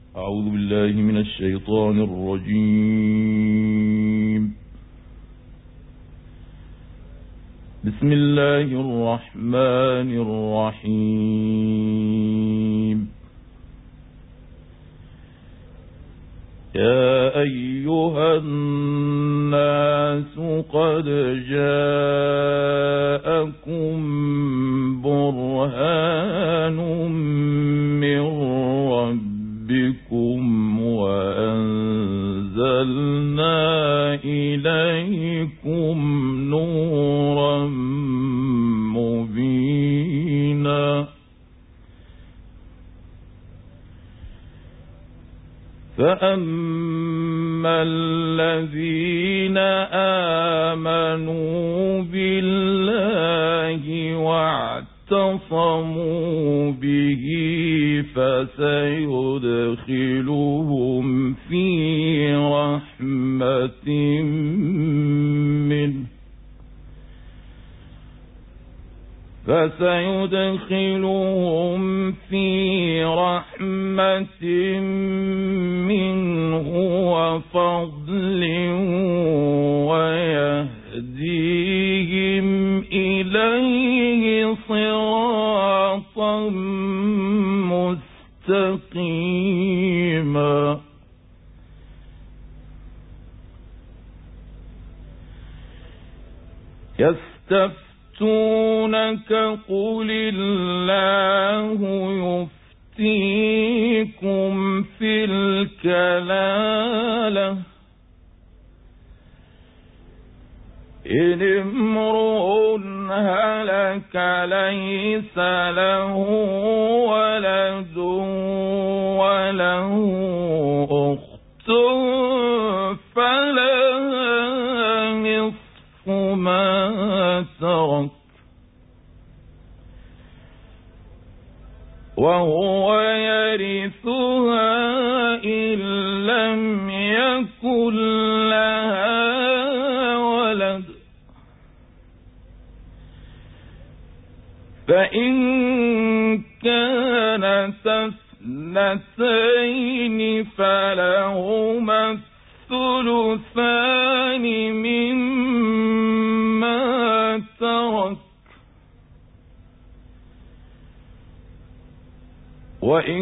أعوذ بالله من الشيطان الرجيم. بسم الله الرحمن الرحيم. يا أيها الناس قد جاءكم برهان من ربكم وأنزلنا إليكم نورا مبينا. فأما الذين آمنوا بالله واعتصموا به فسيدخلهم في رحمة منه وفضل ويهديهم إليه صراطا مستقيما. يستفتونك قل الله يفتيكم في الكلالة إن امرؤ هلك ليس له ولد وله أخت فلها نصف ما ترك وهو يرثها إن لم يكن لها ولد فإن كانت اثنتين فلهما الثلثان مما ترك وإن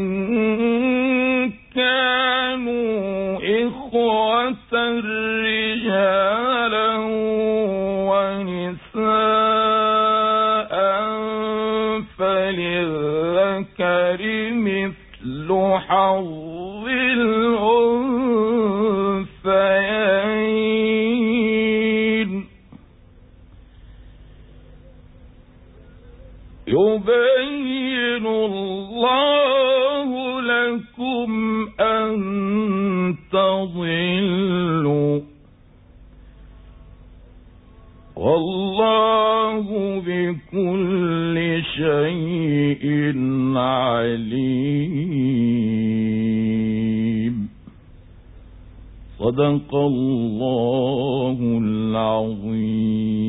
كانوا إخوة رجالا ونساء فللذكر مثل حظ الأنثيين. يبين الله لكم أن تضلوا والله بكل شيء عليم. صدق الله العظيم.